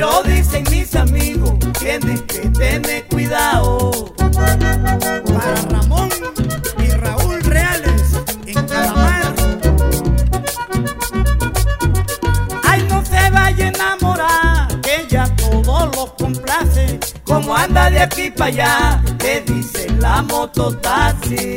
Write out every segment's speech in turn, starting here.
pero dicen mis amigos, tienes que tener cuidado. Para Ramón y Raúl Reales en Calamar. Ay, no se vaya a enamorar, que ella todo lo complace. Como anda de aquí para allá, te dice la mototaxi.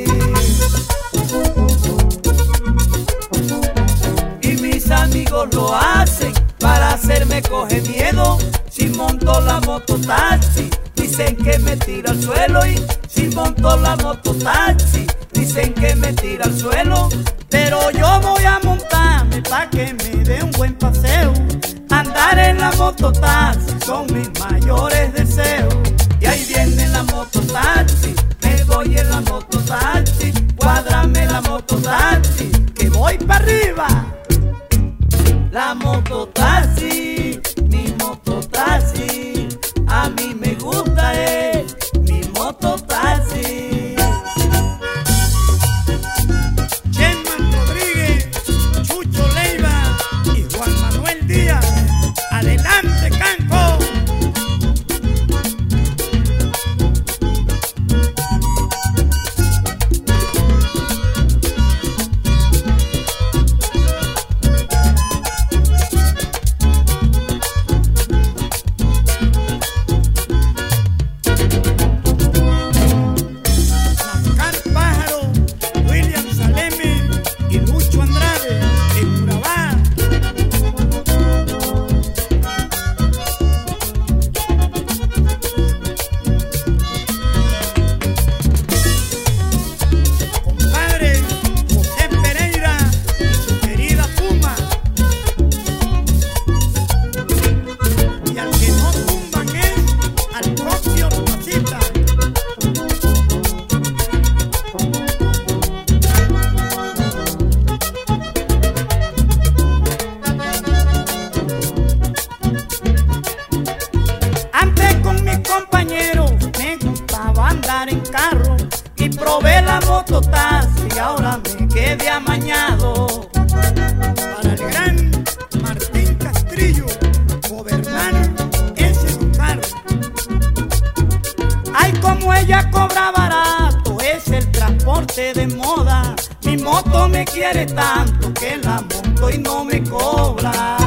Y mis amigos lo hacen, para hacerme coge miedo. Si monto la mototaxi, dicen que me tira al suelo. Y si monto la mototaxi, dicen que me tira al suelo. Pero yo voy a montarme pa' que me dé un buen paseo. Andar en la mototaxi son mis mayores deseos. Y ahí viene la mototaxi, me voy en la mototaxi. Cuádrame la mototaxi, que voy para arriba. La mototaxi, mi mototaxi, a mí me gusta mi mototaxi. Chema Rodríguez, Chucho Leiva y Juan Manuel Díaz. ¡Adelante, Canco! En carro y probé la mototaxi y ahora me quedé amañado. Para el gran Martín Castrillo, gobernar ese lugar. Ay, como ella cobra barato, es el transporte de moda. Mi moto me quiere tanto que la monto y no me cobra.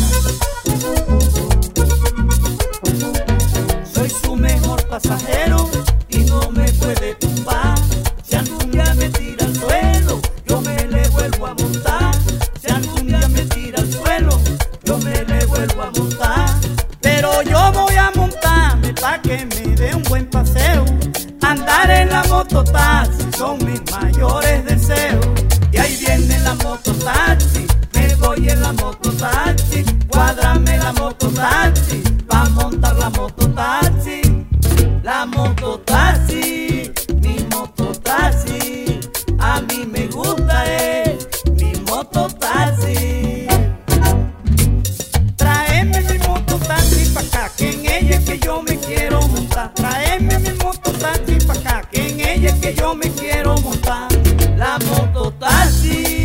Soy su mejor pasajero y no me puede tumbar. Si algún día me tira al suelo, yo me le vuelvo a montar. Si algún día me tira al suelo, yo me le vuelvo a montar. Pero yo voy a montarme pa' que me dé un buen paseo. Andar en la mototaxi son mis mayores deseos. Y ahí viene la mototaxi, me voy en la mototaxi. Cuádrame la mototaxi, pa' montar la mototaxi. La mototaxi, mi mototaxi, a mí me gusta mi mototaxi. Tráeme mi mototaxi pa' acá, que en ella es que yo me quiero montar. Tráeme mi mototaxi pa' acá, que en ella es que yo me quiero montar. La mototaxi.